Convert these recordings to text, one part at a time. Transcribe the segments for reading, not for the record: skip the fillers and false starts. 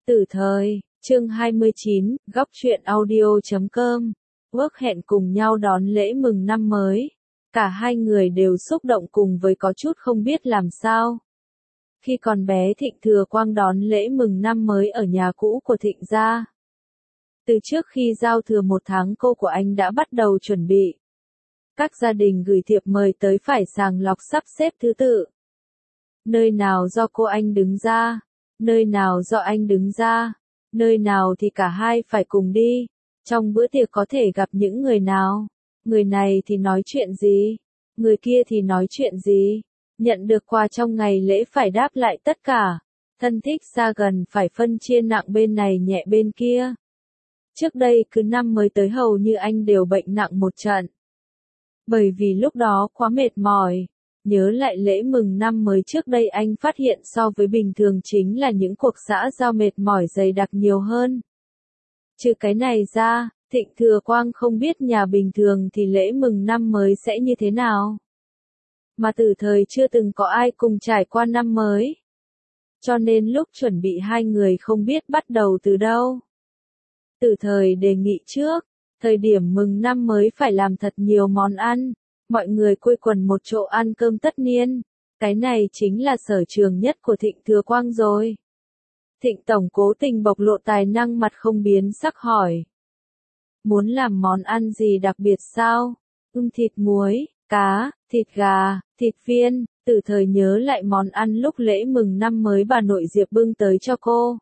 Tử thời, chương 29, góc truyện audio.com. Ước hẹn cùng nhau đón lễ mừng năm mới. Cả hai người đều xúc động cùng với có chút không biết làm sao. Khi còn bé Thịnh Thừa Quang đón lễ mừng năm mới ở nhà cũ của Thịnh gia. Từ trước khi giao thừa một tháng cô của anh đã bắt đầu chuẩn bị. Các gia đình gửi thiệp mời tới phải sàng lọc sắp xếp thứ tự. Nơi nào do cô anh đứng ra, nơi nào do anh đứng ra, nơi nào thì cả hai phải cùng đi. Trong bữa tiệc có thể gặp những người nào, người này thì nói chuyện gì, người kia thì nói chuyện gì. Nhận được quà trong ngày lễ phải đáp lại tất cả. Thân thích xa gần phải phân chia nặng bên này nhẹ bên kia. Trước đây cứ năm mới tới hầu như anh đều bệnh nặng một trận. Bởi vì lúc đó quá mệt mỏi. Nhớ lại lễ mừng năm mới trước đây anh phát hiện so với bình thường chính là những cuộc xã giao mệt mỏi dày đặc nhiều hơn. Trừ cái này ra, Thịnh Thừa Quang không biết nhà bình thường thì lễ mừng năm mới sẽ như thế nào. Mà từ thời chưa từng có ai cùng trải qua năm mới. Cho nên lúc chuẩn bị hai người không biết bắt đầu từ đâu. Từ thời đề nghị trước, thời điểm mừng năm mới phải làm thật nhiều món ăn. Mọi người quây quần một chỗ ăn cơm tất niên. Cái này chính là sở trường nhất của Thịnh Thừa Quang rồi. Thịnh Tổng cố tình bộc lộ tài năng mặt không biến sắc hỏi. Muốn làm món ăn gì đặc biệt sao? Thịt muối, cá, thịt gà, thịt viên. Từ thời nhớ lại món ăn lúc lễ mừng năm mới bà nội Diệp bưng tới cho cô.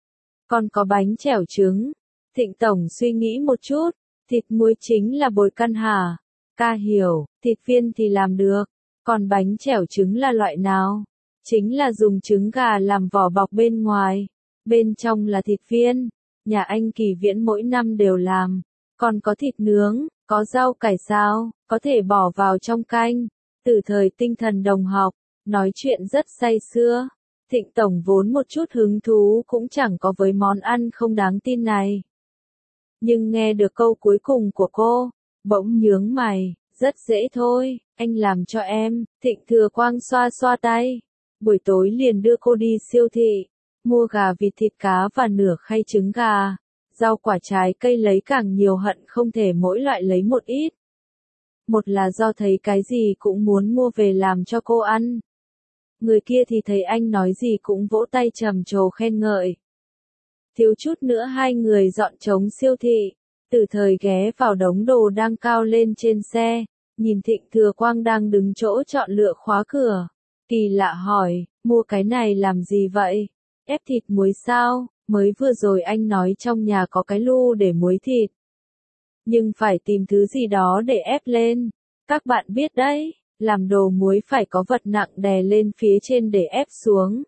Còn có bánh chèo trứng. Thịnh Tổng suy nghĩ một chút. Thịt muối chính là bồi căn hả? Ca hiểu, thịt viên thì làm được. Còn bánh chèo trứng là loại nào? Chính là dùng trứng gà làm vỏ bọc bên ngoài. Bên trong là thịt viên. Nhà anh Kỳ Viễn mỗi năm đều làm. Còn có thịt nướng, có rau cải sao, có thể bỏ vào trong canh. Từ thời tinh thần đồng học, nói chuyện rất say sưa. Thịnh Tổng vốn một chút hứng thú cũng chẳng có với món ăn không đáng tin này. Nhưng nghe được câu cuối cùng của cô, bỗng nhướng mày, rất dễ thôi, anh làm cho em. Thịnh Thừa Quang xoa xoa tay. Buổi tối liền đưa cô đi siêu thị, mua gà vịt thịt cá và nửa khay trứng gà. Rau quả trái cây lấy càng nhiều hận không thể mỗi loại lấy một ít. Một là do thấy cái gì cũng muốn mua về làm cho cô ăn. Người kia thì thấy anh nói gì cũng vỗ tay trầm trồ khen ngợi. Thiếu chút nữa hai người dọn trống siêu thị. Từ thời ghé vào đống đồ đang cao lên trên xe, nhìn Thịnh Thừa Quang đang đứng chỗ chọn lựa khóa cửa. Kỳ lạ hỏi, mua cái này làm gì vậy? Ép thịt muối sao? Mới vừa rồi anh nói trong nhà có cái lu để muối thịt. Nhưng phải tìm thứ gì đó để ép lên. Các bạn biết đấy, làm đồ muối phải có vật nặng đè lên phía trên để ép xuống.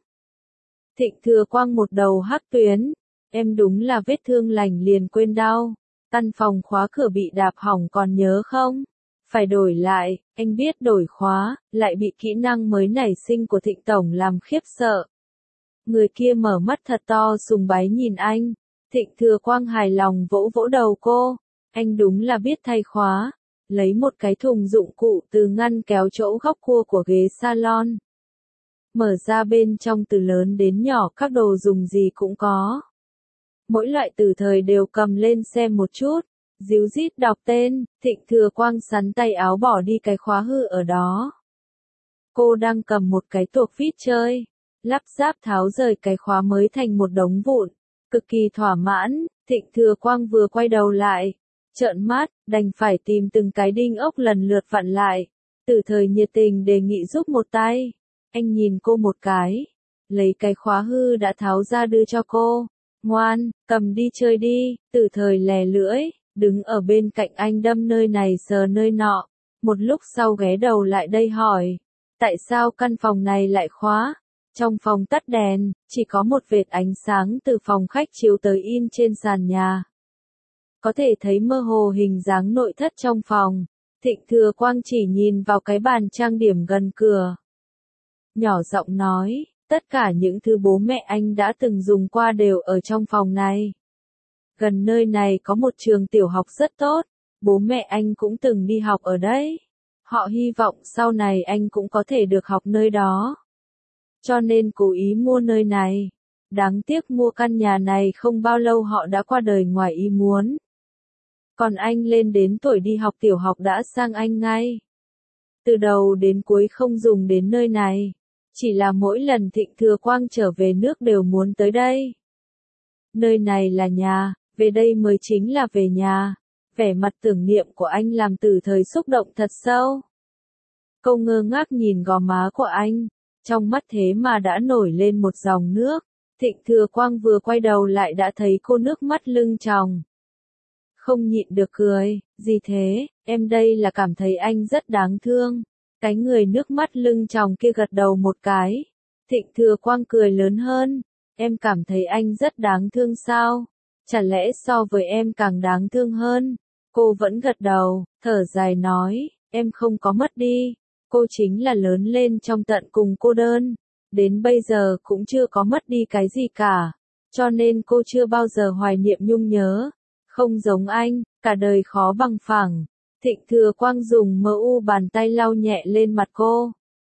Thịnh Thừa Quang một đầu hắc tuyến. Em đúng là vết thương lành liền quên đau. Căn phòng khóa cửa bị đạp hỏng còn nhớ không? Phải đổi lại, anh biết đổi khóa, lại bị kỹ năng mới nảy sinh của Thịnh Tổng làm khiếp sợ. Người kia mở mắt thật to sùng bái nhìn anh. Thịnh Thừa Quang hài lòng vỗ vỗ đầu cô. Anh đúng là biết thay khóa. Lấy một cái thùng dụng cụ từ ngăn kéo chỗ góc cua của ghế salon. Mở ra bên trong từ lớn đến nhỏ các đồ dùng gì cũng có. Mỗi loại từ thời đều cầm lên xem một chút. Díu dít đọc tên. Thịnh Thừa Quang sắn tay áo bỏ đi cái khóa hư ở đó. Cô đang cầm một cái tuộc vít chơi. Lắp ráp tháo rời cái khóa mới thành một đống vụn. Cực kỳ thỏa mãn. Thịnh Thừa Quang vừa quay đầu lại. Trợn mắt, đành phải tìm từng cái đinh ốc lần lượt vặn lại. Từ thời nhiệt tình đề nghị giúp một tay. Anh nhìn cô một cái. Lấy cái khóa hư đã tháo ra đưa cho cô. Ngoan, cầm đi chơi đi. Từ thời lè lưỡi, đứng ở bên cạnh anh đâm nơi này sờ nơi nọ. Một lúc sau ghé đầu lại đây hỏi. Tại sao căn phòng này lại khóa? Trong phòng tắt đèn, chỉ có một vệt ánh sáng từ phòng khách chiếu tới in trên sàn nhà. Có thể thấy mơ hồ hình dáng nội thất trong phòng. Thịnh Thừa Quang chỉ nhìn vào cái bàn trang điểm gần cửa. Nhỏ giọng nói, tất cả những thứ bố mẹ anh đã từng dùng qua đều ở trong phòng này. Gần nơi này có một trường tiểu học rất tốt, bố mẹ anh cũng từng đi học ở đấy. Họ hy vọng sau này anh cũng có thể được học nơi đó. Cho nên cố ý mua nơi này. Đáng tiếc mua căn nhà này không bao lâu họ đã qua đời ngoài ý muốn. Còn anh lên đến tuổi đi học tiểu học đã sang Anh ngay. Từ đầu đến cuối không dùng đến nơi này. Chỉ là mỗi lần Thịnh Thừa Quang trở về nước đều muốn tới đây. Nơi này là nhà, về đây mới chính là về nhà. Vẻ mặt tưởng niệm của anh làm Tử Thời xúc động thật sâu. Cô ngơ ngác nhìn gò má của anh, trong mắt thế mà đã nổi lên một dòng nước. Thịnh Thừa Quang vừa quay đầu lại đã thấy cô nước mắt lưng tròng. Không nhịn được cười, gì thế, em đây là cảm thấy anh rất đáng thương. Cái người nước mắt lưng tròng kia gật đầu một cái. Thịnh Thừa Quang cười lớn hơn, em cảm thấy anh rất đáng thương sao? Chả lẽ so với em càng đáng thương hơn? Cô vẫn gật đầu, thở dài nói, em không có mất đi. Cô chính là lớn lên trong tận cùng cô đơn. Đến bây giờ cũng chưa có mất đi cái gì cả. Cho nên cô chưa bao giờ hoài niệm nhung nhớ. Không giống anh, cả đời khó bằng phẳng. Thịnh Thừa Quang dùng mờ u bàn tay lau nhẹ lên mặt cô.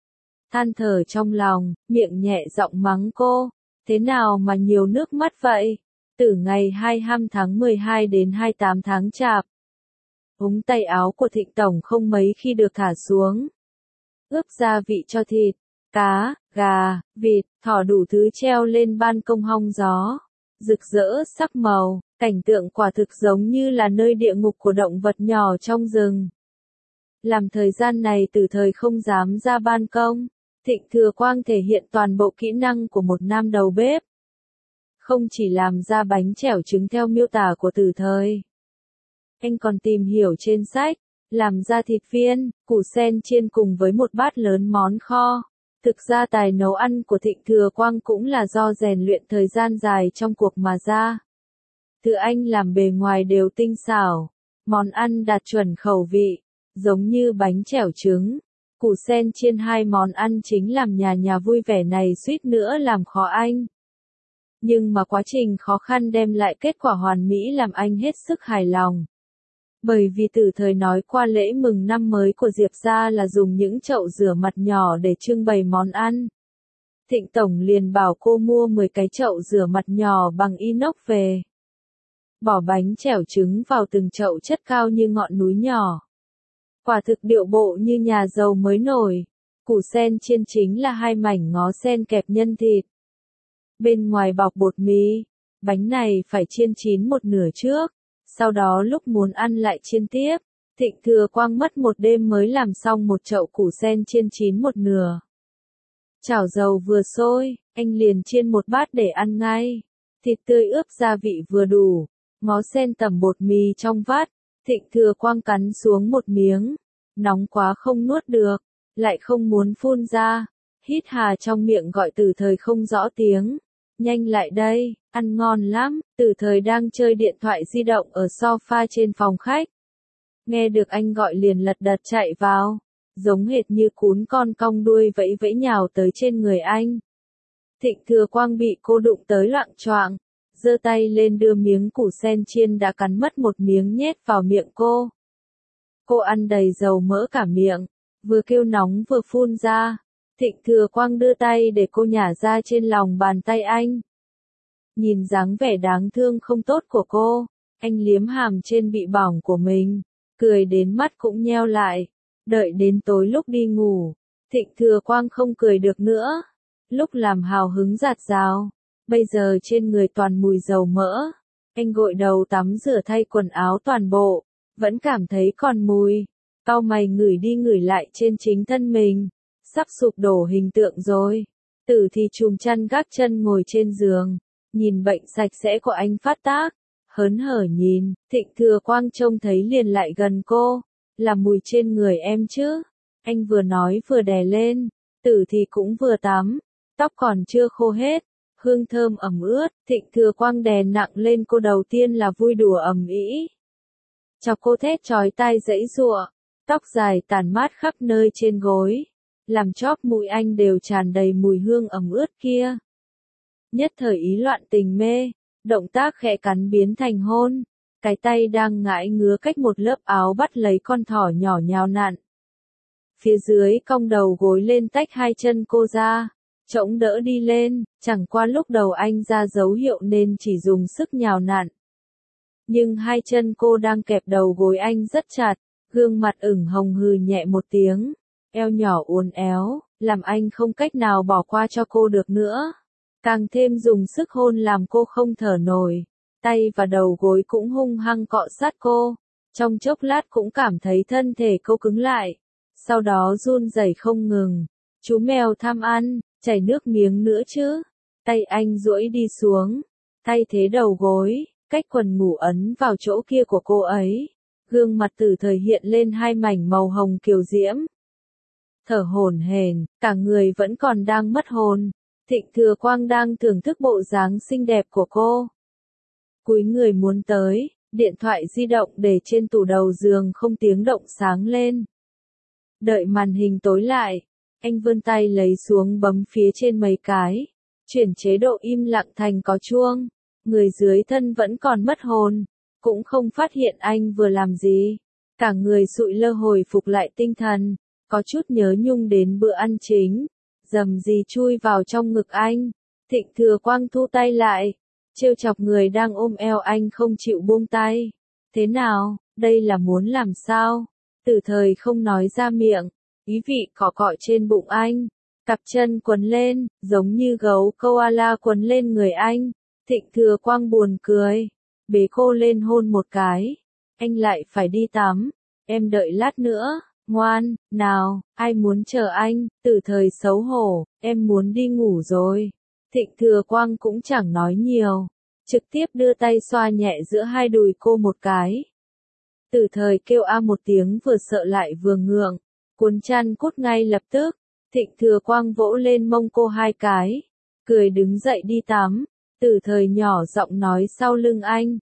Than thở trong lòng, miệng nhẹ giọng mắng cô. Thế nào mà nhiều nước mắt vậy? Từ ngày 25 tháng 12 đến 28 tháng Chạp. Ống tay áo của Thịnh Tổng không mấy khi được thả xuống. Ướp gia vị cho thịt, cá, gà, vịt, thỏ đủ thứ treo lên ban công hong gió. Rực rỡ sắc màu, cảnh tượng quả thực giống như là nơi địa ngục của động vật nhỏ trong rừng. Làm thời gian này Tử Thời không dám ra ban công. Thịnh Thừa Quang thể hiện toàn bộ kỹ năng của một nam đầu bếp. Không chỉ làm ra bánh chèo trứng theo miêu tả của Tử Thời. Anh còn tìm hiểu trên sách, làm ra thịt viên, củ sen chiên cùng với một bát lớn món kho. Thực ra tài nấu ăn của Thịnh Thừa Quang cũng là do rèn luyện thời gian dài trong cuộc mà ra. Thứ anh làm bề ngoài đều tinh xảo, món ăn đạt chuẩn khẩu vị, giống như bánh chèo trứng, củ sen chiên, hai món ăn chính làm nhà vui vẻ này suýt nữa làm khó anh. Nhưng mà quá trình khó khăn đem lại kết quả hoàn mỹ làm anh hết sức hài lòng. Bởi vì Tử Thời nói qua lễ mừng năm mới của Diệp gia là dùng những chậu rửa mặt nhỏ để trưng bày món ăn. Thịnh Tổng liền bảo cô mua 10 cái chậu rửa mặt nhỏ bằng inox về. Bỏ bánh chèo trứng vào từng chậu chất cao như ngọn núi nhỏ. Quả thực điệu bộ như nhà giàu mới nổi. Củ sen chiên chính là hai mảnh ngó sen kẹp nhân thịt. Bên ngoài bọc bột mì, bánh này phải chiên chín một nửa trước. Sau đó lúc muốn ăn lại chiên tiếp. Thịnh Thừa Quang mất một đêm mới làm xong một chậu củ sen chiên chín một nửa. Chảo dầu vừa sôi, anh liền chiên một bát để ăn ngay. Thịt tươi ướp gia vị vừa đủ, ngó sen tẩm bột mì trong vắt. Thịnh Thừa Quang cắn xuống một miếng, nóng quá không nuốt được, lại không muốn phun ra. Hít hà trong miệng gọi Tử Thời không rõ tiếng. Nhanh lại đây, ăn ngon lắm. Tử Thời đang chơi điện thoại di động ở sofa trên phòng khách. Nghe được anh gọi liền lật đật chạy vào, giống hệt như cún con cong đuôi vẫy vẫy nhào tới trên người anh. Thịnh Thừa Quang bị cô đụng tới loạng choạng, giơ tay lên đưa miếng củ sen chiên đã cắn mất một miếng nhét vào miệng cô. Cô ăn đầy dầu mỡ cả miệng, vừa kêu nóng vừa phun ra. Thịnh Thừa Quang đưa tay để cô nhả ra trên lòng bàn tay anh. Nhìn dáng vẻ đáng thương không tốt của cô, anh liếm hàm trên bị bỏng của mình, cười đến mắt cũng nheo lại. Đợi đến tối lúc đi ngủ, Thịnh Thừa Quang không cười được nữa. Lúc làm hào hứng dạt dào, bây giờ trên người toàn mùi dầu mỡ. Anh gội đầu tắm rửa thay quần áo toàn bộ, vẫn cảm thấy còn mùi. Cau mày ngửi đi ngửi lại trên chính thân mình. Sắp sụp đổ hình tượng rồi. Tử thì chùm chăn gác chân ngồi trên giường, nhìn bệnh sạch sẽ của anh phát tác, hớn hở nhìn. Thịnh Thừa Quang trông thấy liền lại gần cô, là mùi trên người em chứ. Anh vừa nói vừa đè lên. Tử thì cũng vừa tắm, tóc còn chưa khô hết, hương thơm ẩm ướt. Thịnh Thừa Quang đè nặng lên cô, đầu tiên là vui đùa ầm ĩ, chọc cô thét chói tai giãy giụa, tóc dài tản mát khắp nơi trên gối, làm chóp mũi anh đều tràn đầy mùi hương ẩm ướt kia. Nhất thời ý loạn tình mê, động tác khẽ cắn biến thành hôn, cái tay đang ngãi ngứa cách một lớp áo bắt lấy con thỏ nhỏ nhào nặn. Phía dưới cong đầu gối lên tách hai chân cô ra, chống đỡ đi lên, chẳng qua lúc đầu anh ra dấu hiệu nên chỉ dùng sức nhào nặn. Nhưng hai chân cô đang kẹp đầu gối anh rất chặt, gương mặt ửng hồng hừ nhẹ một tiếng, eo nhỏ uốn éo, làm anh không cách nào bỏ qua cho cô được nữa. Càng thêm dùng sức hôn làm cô không thở nổi, tay và đầu gối cũng hung hăng cọ sát cô. Trong chốc lát cũng cảm thấy thân thể cô cứng lại, sau đó run rẩy không ngừng. Chú mèo tham ăn, chảy nước miếng nữa chứ. Tay anh duỗi đi xuống, thay thế đầu gối, cách quần ngủ ấn vào chỗ kia của cô ấy. Gương mặt Tử Thời hiện lên hai mảnh màu hồng kiều diễm. Thở hổn hển, cả người vẫn còn đang mất hồn. Thịnh Thừa Quang đang thưởng thức bộ dáng xinh đẹp của cô. Cúi người muốn tới, điện thoại di động để trên tủ đầu giường không tiếng động sáng lên. Đợi màn hình tối lại, anh vươn tay lấy xuống bấm phía trên mấy cái, chuyển chế độ im lặng thành có chuông. Người dưới thân vẫn còn mất hồn, cũng không phát hiện anh vừa làm gì. Cả người sụi lơ hồi phục lại tinh thần, có chút nhớ nhung đến bữa ăn chính. Dầm gì chui vào trong ngực anh. Thịnh Thừa Quang thu tay lại, trêu chọc người đang ôm eo anh không chịu buông tay. Thế nào, đây là muốn làm sao? Tử Thời không nói ra miệng, ý vị cọ cọ trên bụng anh, cặp chân quấn lên, giống như gấu koala quấn lên người anh. Thịnh Thừa Quang buồn cười, bế cô lên hôn một cái. Anh lại phải đi tắm, em đợi lát nữa. Ngoan, nào, ai muốn chờ anh? Tử Thời xấu hổ, em muốn đi ngủ rồi. Thịnh Thừa Quang cũng chẳng nói nhiều, trực tiếp đưa tay xoa nhẹ giữa hai đùi cô một cái. Tử Thời kêu a một tiếng vừa sợ lại vừa ngượng, cuốn chăn cút ngay lập tức. Thịnh Thừa Quang vỗ lên mông cô hai cái, cười đứng dậy đi tắm. Tử Thời nhỏ giọng nói sau lưng anh,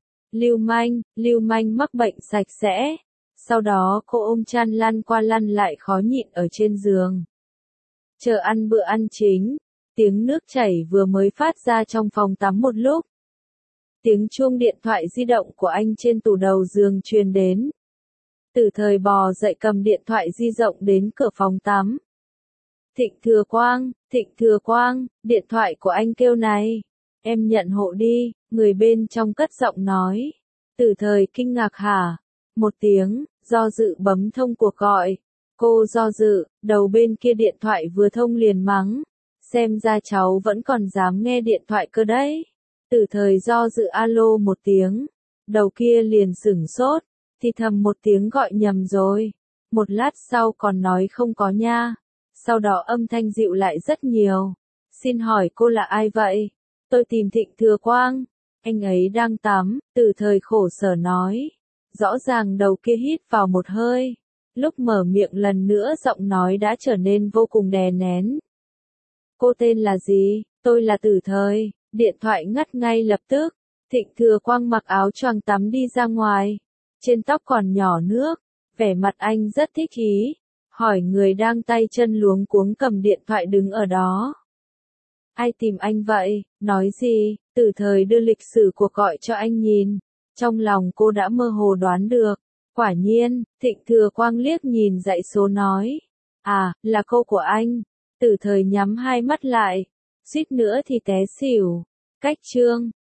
Lưu Manh mắc bệnh sạch sẽ. Sau đó cô ôm chăn lăn qua lăn lại khó nhịn ở trên giường. Chờ ăn bữa ăn chính, tiếng nước chảy vừa mới phát ra trong phòng tắm một lúc. Tiếng chuông điện thoại di động của anh trên tủ đầu giường truyền đến. Tử Thời bò dậy cầm điện thoại di động đến cửa phòng tắm. Thịnh Thừa Quang, điện thoại của anh kêu này. Em nhận hộ đi, người bên trong cất giọng nói. Tử Thời kinh ngạc hả? Một tiếng, do dự bấm thông cuộc gọi. Cô do dự, đầu bên kia điện thoại vừa thông liền mắng. Xem ra cháu vẫn còn dám nghe điện thoại cơ đấy. Tử Thời do dự alo một tiếng. Đầu kia liền sửng sốt, thì thầm một tiếng gọi nhầm rồi. Một lát sau còn nói không có nha. Sau đó âm thanh dịu lại rất nhiều. Xin hỏi cô là ai vậy? Tôi tìm Thịnh Thừa Quang. Anh ấy đang tắm, Tử Thời khổ sở nói. Rõ ràng đầu kia hít vào một hơi. Lúc mở miệng lần nữa giọng nói đã trở nên vô cùng đè nén. Cô tên là gì? Tôi là Tử Thời. Điện thoại ngắt ngay lập tức. Thịnh Thừa Quang mặc áo choàng tắm đi ra ngoài. Trên tóc còn nhỏ nước. Vẻ mặt anh rất thích ý. Hỏi người đang tay chân luống cuống cầm điện thoại đứng ở đó. Ai tìm anh vậy? Nói gì? Tử Thời đưa lịch sử cuộc gọi cho anh nhìn. Trong lòng cô đã mơ hồ đoán được. Quả nhiên, Thịnh Thừa Quang liếc nhìn dãy số nói. À, là cô của anh. Tử Thời nhắm hai mắt lại. Suýt nữa thì té xỉu. Cách chương